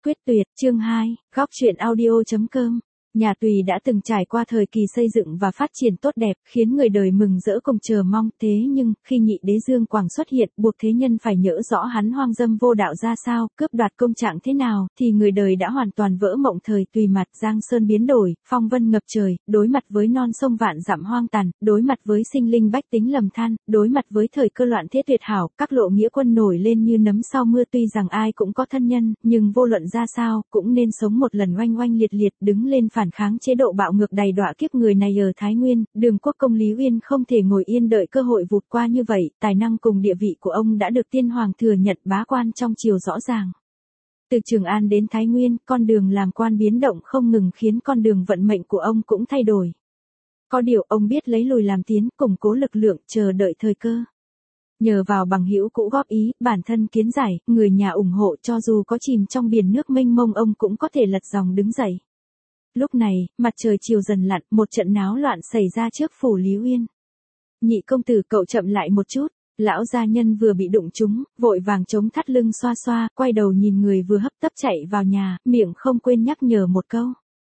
Quyết tuyệt, chương 2, góc truyện audio.com. Nhà Tùy đã từng trải qua thời kỳ xây dựng và phát triển tốt đẹp, khiến người đời mừng rỡ cùng chờ mong. Thế nhưng, khi nhị đế Dương Quảng xuất hiện, buộc thế nhân phải nhỡ rõ hắn hoang dâm vô đạo ra sao, cướp đoạt công trạng thế nào, thì người đời đã hoàn toàn vỡ mộng. Thời Tùy mặt giang sơn biến đổi, phong vân ngập trời, đối mặt với non sông vạn dặm hoang tàn, đối mặt với sinh linh bách tính lầm than, đối mặt với thời cơ loạn thế tuyệt hảo, các lộ nghĩa quân nổi lên như nấm sau mưa. Tuy rằng ai cũng có thân nhân, nhưng vô luận ra sao, cũng nên sống một lần oanh oanh liệt liệt, đứng lên phản kháng chế độ bạo ngược đầy đọa kiếp người này. Ở Thái Nguyên, Đường quốc công Lý Uyên không thể ngồi yên đợi cơ hội vụt qua như vậy, tài năng cùng địa vị của ông đã được tiên hoàng thừa nhận, bá quan trong triều rõ ràng. Từ Trường An đến Thái Nguyên, con đường làm quan biến động không ngừng, khiến con đường vận mệnh của ông cũng thay đổi. Có điều ông biết lấy lùi làm tiến, củng cố lực lượng, chờ đợi thời cơ. Nhờ vào bằng hữu cũ góp ý, bản thân kiến giải, người nhà ủng hộ, cho dù có chìm trong biển nước mênh mông ông cũng có thể lật dòng đứng dậy. Lúc này, mặt trời chiều dần lặn, một trận náo loạn xảy ra trước phủ Lý Uyên. Nhị công tử, cậu chậm lại một chút. Lão gia nhân vừa bị đụng trúng, vội vàng chống thắt lưng xoa xoa, quay đầu nhìn người vừa hấp tấp chạy vào nhà, miệng không quên nhắc nhở một câu.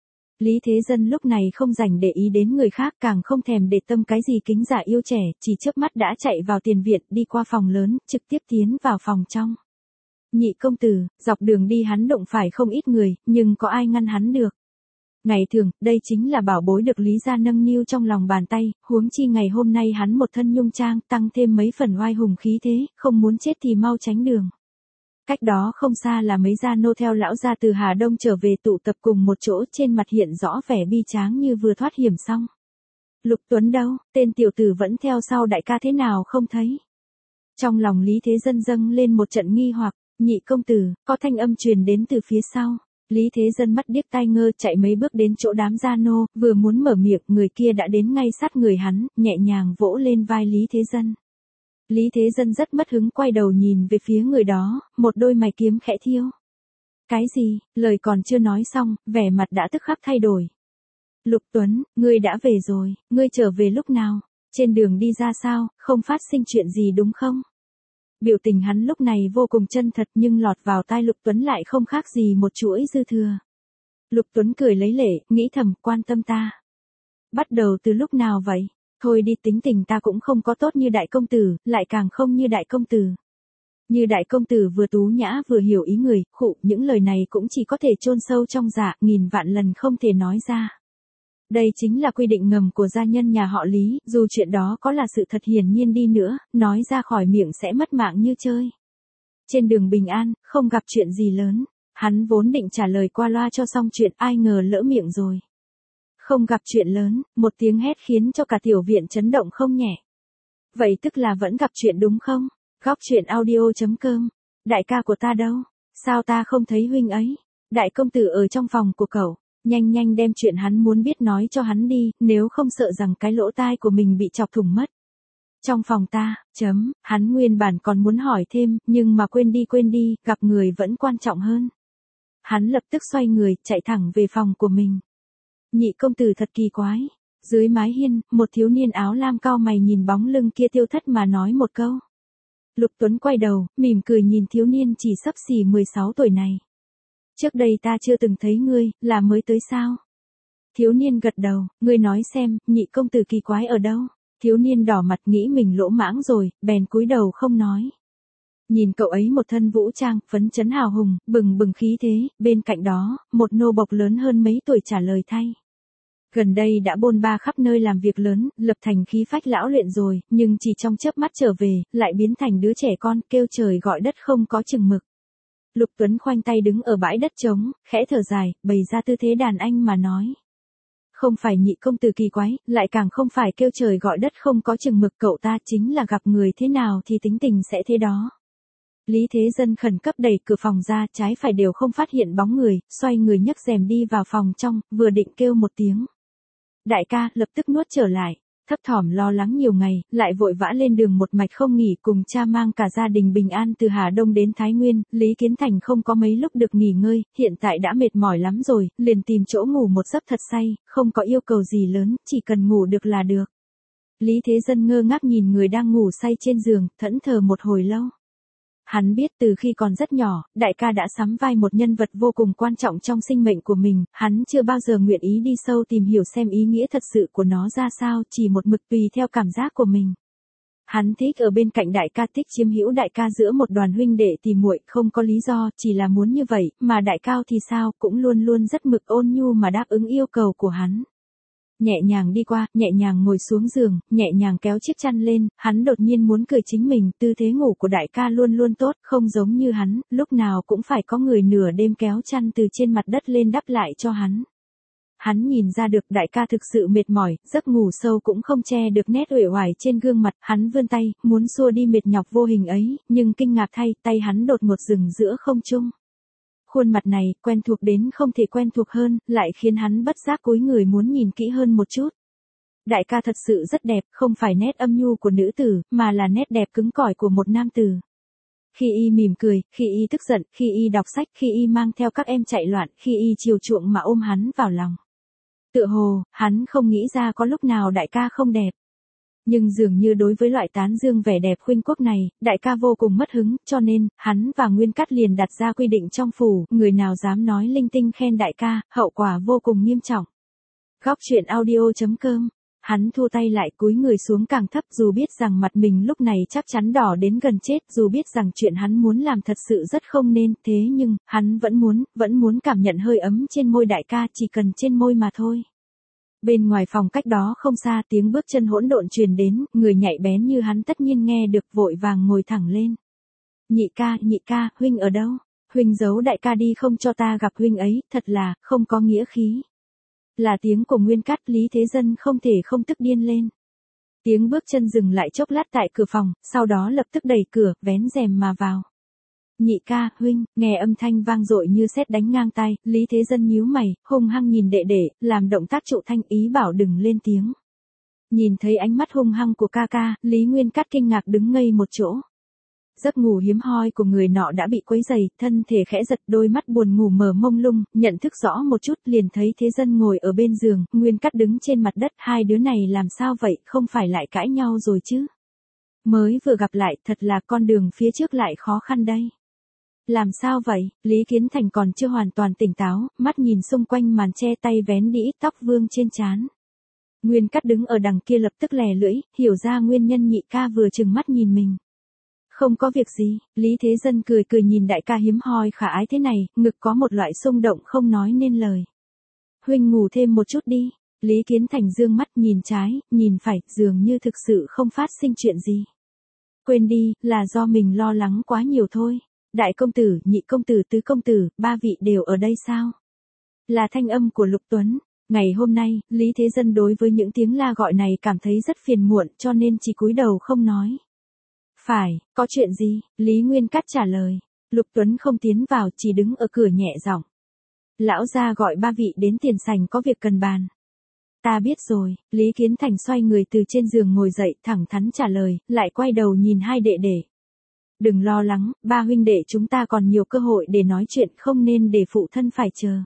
Lý Thế Dân lúc này không dành để ý đến người khác, càng không thèm để tâm cái gì kính già yêu trẻ, chỉ chớp mắt đã chạy vào tiền viện, đi qua phòng lớn, trực tiếp tiến vào phòng trong. Nhị công tử, dọc đường đi hắn đụng phải không ít người, nhưng có ai ngăn hắn được. Ngày thường, đây chính là bảo bối được Lý gia nâng niu trong lòng bàn tay, huống chi ngày hôm nay hắn một thân nhung trang, tăng thêm mấy phần oai hùng khí thế, không muốn chết thì mau tránh đường. Cách đó không xa là mấy gia nô theo lão gia từ Hà Đông trở về tụ tập cùng một chỗ, trên mặt hiện rõ vẻ bi tráng như vừa thoát hiểm xong. Lục Tuấn đâu, tên tiểu tử vẫn theo sau đại ca thế nào không thấy. Trong lòng Lý Thế Dân dâng lên một trận nghi hoặc. Nhị công tử, có thanh âm truyền đến từ phía sau. Lý Thế Dân mắt điếc tai ngơ, chạy mấy bước đến chỗ đám gia nô, vừa muốn mở miệng, người kia đã đến ngay sát người hắn, nhẹ nhàng vỗ lên vai Lý Thế Dân. Lý Thế Dân rất mất hứng, quay đầu nhìn về phía người đó, một đôi mày kiếm khẽ thiêu. Cái gì? Lời còn chưa nói xong, vẻ mặt đã tức khắc thay đổi. Lục Tuấn, ngươi đã về rồi, ngươi trở về lúc nào? Trên đường đi ra sao, không phát sinh chuyện gì đúng không? Biểu tình hắn lúc này vô cùng chân thật, nhưng lọt vào tai Lục Tuấn lại không khác gì một chuỗi dư thừa. Lục Tuấn cười lấy lệ, nghĩ thầm, quan tâm ta. Bắt đầu từ lúc nào vậy? Thôi đi, tính tình ta cũng không có tốt như đại công tử, lại càng không như đại công tử. Như đại công tử vừa tú nhã vừa hiểu ý người, khụ, những lời này cũng chỉ có thể chôn sâu trong dạ, nghìn vạn lần không thể nói ra. Đây chính là quy định ngầm của gia nhân nhà họ Lý, dù chuyện đó có là sự thật hiển nhiên đi nữa, nói ra khỏi miệng sẽ mất mạng như chơi. Trên đường bình an, không gặp chuyện gì lớn, hắn vốn định trả lời qua loa cho xong chuyện, ai ngờ lỡ miệng rồi. Không gặp chuyện lớn, một tiếng hét khiến cho cả tiểu viện chấn động không nhẹ. Vậy tức là vẫn gặp chuyện đúng không? Góc truyện audio.com. Đại ca của ta đâu? Sao ta không thấy huynh ấy? Đại công tử ở trong phòng của cậu. Nhanh nhanh đem chuyện hắn muốn biết nói cho hắn đi, nếu không sợ rằng cái lỗ tai của mình bị chọc thủng mất. Trong phòng ta, hắn nguyên bản còn muốn hỏi thêm, nhưng mà quên đi, gặp người vẫn quan trọng hơn. Hắn lập tức xoay người, chạy thẳng về phòng của mình. Nhị công tử thật kỳ quái. Dưới mái hiên, một thiếu niên áo lam cau mày nhìn bóng lưng kia tiêu thất mà nói một câu. Lục Tuấn quay đầu, mỉm cười nhìn thiếu niên chỉ xấp xỉ 16 tuổi này. Trước đây ta chưa từng thấy ngươi, là mới tới sao? Thiếu niên gật đầu, ngươi nói xem, nhị công tử kỳ quái ở đâu? Thiếu niên đỏ mặt nghĩ mình lỗ mãng rồi, bèn cúi đầu không nói. Nhìn cậu ấy một thân vũ trang, phấn chấn hào hùng, bừng bừng khí thế, bên cạnh đó, một nô bộc lớn hơn mấy tuổi trả lời thay. Gần đây đã bôn ba khắp nơi làm việc lớn, lập thành khí phách lão luyện rồi, nhưng chỉ trong chớp mắt trở về, lại biến thành đứa trẻ con, kêu trời gọi đất không có chừng mực. Lục Tuấn khoanh tay đứng ở bãi đất trống, khẽ thở dài, bày ra tư thế đàn anh mà nói. Không phải nhị công tử kỳ quái, lại càng không phải kêu trời gọi đất không có chừng mực, cậu ta chính là gặp người thế nào thì tính tình sẽ thế đó. Lý Thế Dân khẩn cấp đẩy cửa phòng ra, trái phải đều không phát hiện bóng người, xoay người nhấc rèm đi vào phòng trong, vừa định kêu một tiếng. Đại ca, lập tức nuốt trở lại. Thấp thỏm lo lắng nhiều ngày, lại vội vã lên đường một mạch không nghỉ, cùng cha mang cả gia đình bình an từ Hà Đông đến Thái Nguyên. Lý Kiến Thành không có mấy lúc được nghỉ ngơi, hiện tại đã mệt mỏi lắm rồi, liền tìm chỗ ngủ một giấc thật say, không có yêu cầu gì lớn, chỉ cần ngủ được là được. Lý Thế Dân ngơ ngác nhìn người đang ngủ say trên giường, thẫn thờ một hồi lâu. Hắn biết từ khi còn rất nhỏ, đại ca đã sắm vai một nhân vật vô cùng quan trọng trong sinh mệnh của mình, hắn chưa bao giờ nguyện ý đi sâu tìm hiểu xem ý nghĩa thật sự của nó ra sao, chỉ một mực tùy theo cảm giác của mình. Hắn thích ở bên cạnh đại ca, thích chiếm hữu đại ca giữa một đoàn huynh đệ tỉ muội, không có lý do, chỉ là muốn như vậy, mà đại cao thì sao, cũng luôn luôn rất mực ôn nhu mà đáp ứng yêu cầu của hắn. Nhẹ nhàng đi qua, nhẹ nhàng ngồi xuống giường, nhẹ nhàng kéo chiếc chăn lên, hắn đột nhiên muốn cười chính mình, tư thế ngủ của đại ca luôn luôn tốt, không giống như hắn, lúc nào cũng phải có người nửa đêm kéo chăn từ trên mặt đất lên đắp lại cho hắn. Hắn nhìn ra được đại ca thực sự mệt mỏi, giấc ngủ sâu cũng không che được nét uể oải trên gương mặt, hắn vươn tay, muốn xua đi mệt nhọc vô hình ấy, nhưng kinh ngạc thay, tay hắn đột ngột dừng giữa không trung. Khuôn mặt này, quen thuộc đến không thể quen thuộc hơn, lại khiến hắn bất giác cúi người muốn nhìn kỹ hơn một chút. Đại ca thật sự rất đẹp, không phải nét âm nhu của nữ tử, mà là nét đẹp cứng cỏi của một nam tử. Khi y mỉm cười, khi y tức giận, khi y đọc sách, khi y mang theo các em chạy loạn, khi y chiều chuộng mà ôm hắn vào lòng. Tựa hồ, hắn không nghĩ ra có lúc nào đại ca không đẹp. Nhưng dường như đối với loại tán dương vẻ đẹp khuynh quốc này, đại ca vô cùng mất hứng, cho nên, hắn và Nguyên Cát liền đặt ra quy định trong phủ, người nào dám nói linh tinh khen đại ca, hậu quả vô cùng nghiêm trọng. Góc truyện audio.com. Hắn thu tay lại, cúi người xuống càng thấp, dù biết rằng mặt mình lúc này chắc chắn đỏ đến gần chết, dù biết rằng chuyện hắn muốn làm thật sự rất không nên, thế nhưng, hắn vẫn muốn cảm nhận hơi ấm trên môi đại ca, chỉ cần trên môi mà thôi. Bên ngoài phòng cách đó không xa, tiếng bước chân hỗn độn truyền đến, người nhạy bén như hắn tất nhiên nghe được, vội vàng ngồi thẳng lên. Nhị ca, huynh ở đâu? Huynh giấu đại ca đi không cho ta gặp huynh ấy, thật là, không có nghĩa khí. Là tiếng của Nguyên Cát, Lý Thế Dân không thể không tức điên lên. Tiếng bước chân dừng lại chốc lát tại cửa phòng, sau đó lập tức đẩy cửa, vén rèm mà vào. Nhị ca, huynh, nghe âm thanh vang dội như sét đánh ngang tai, Lý Thế Dân nhíu mày, hung hăng nhìn đệ đệ, làm động tác trụ thanh, ý bảo đừng lên tiếng. Nhìn thấy ánh mắt hung hăng của ca ca, Lý Nguyên Cát kinh ngạc đứng ngây một chỗ. Giấc ngủ hiếm hoi của người nọ đã bị quấy dày, thân thể khẽ giật, đôi mắt buồn ngủ mờ mông lung, nhận thức rõ một chút, liền thấy Thế Dân ngồi ở bên giường, Nguyên Cát đứng trên mặt đất, hai đứa này làm sao vậy, không phải lại cãi nhau rồi chứ? Mới vừa gặp lại, thật là con đường phía trước lại khó khăn đây. Làm sao vậy? Lý Kiến Thành còn chưa hoàn toàn tỉnh táo, mắt nhìn xung quanh màn che, tay vén đĩ tóc vương trên trán. Nguyên Cát đứng ở đằng kia lập tức lè lưỡi, hiểu ra nguyên nhân nhị ca vừa trừng mắt nhìn mình. Không có việc gì, Lý Thế Dân cười cười nhìn đại ca hiếm hoi khả ái thế này, ngực có một loại xung động không nói nên lời. Huynh ngủ thêm một chút đi. Lý Kiến Thành dương mắt nhìn trái, nhìn phải, dường như thực sự không phát sinh chuyện gì. Quên đi, là do mình lo lắng quá nhiều thôi. Đại công tử, nhị công tử, tứ công tử, ba vị đều ở đây sao? Là thanh âm của Lục Tuấn. Ngày hôm nay, Lý Thế Dân đối với những tiếng la gọi này cảm thấy rất phiền muộn, cho nên chỉ cúi đầu không nói. Phải, có chuyện gì? Lý Nguyên Cát trả lời. Lục Tuấn không tiến vào, chỉ đứng ở cửa nhẹ giọng. Lão gia gọi ba vị đến tiền sảnh có việc cần bàn. Ta biết rồi, Lý Kiến Thành xoay người từ trên giường ngồi dậy, thẳng thắn trả lời, lại quay đầu nhìn hai đệ đệ. Đừng lo lắng, ba huynh đệ chúng ta còn nhiều cơ hội để nói chuyện, không nên để phụ thân phải chờ.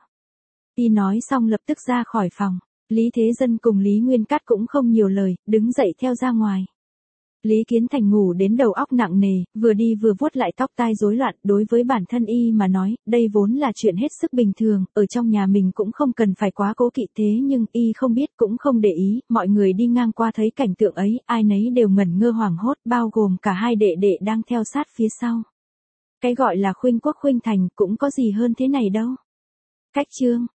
Y nói xong lập tức ra khỏi phòng. Lý Thế Dân cùng Lý Nguyên Cát cũng không nhiều lời, đứng dậy theo ra ngoài. Lý Kiến Thành ngủ đến đầu óc nặng nề, vừa đi vừa vuốt lại tóc tai rối loạn, đối với bản thân y mà nói, đây vốn là chuyện hết sức bình thường, ở trong nhà mình cũng không cần phải quá cố kỵ, thế nhưng y không biết cũng không để ý, mọi người đi ngang qua thấy cảnh tượng ấy, ai nấy đều ngẩn ngơ hoảng hốt, bao gồm cả hai đệ đệ đang theo sát phía sau. Cái gọi là khuynh quốc khuynh thành cũng có gì hơn thế này đâu. Cách chương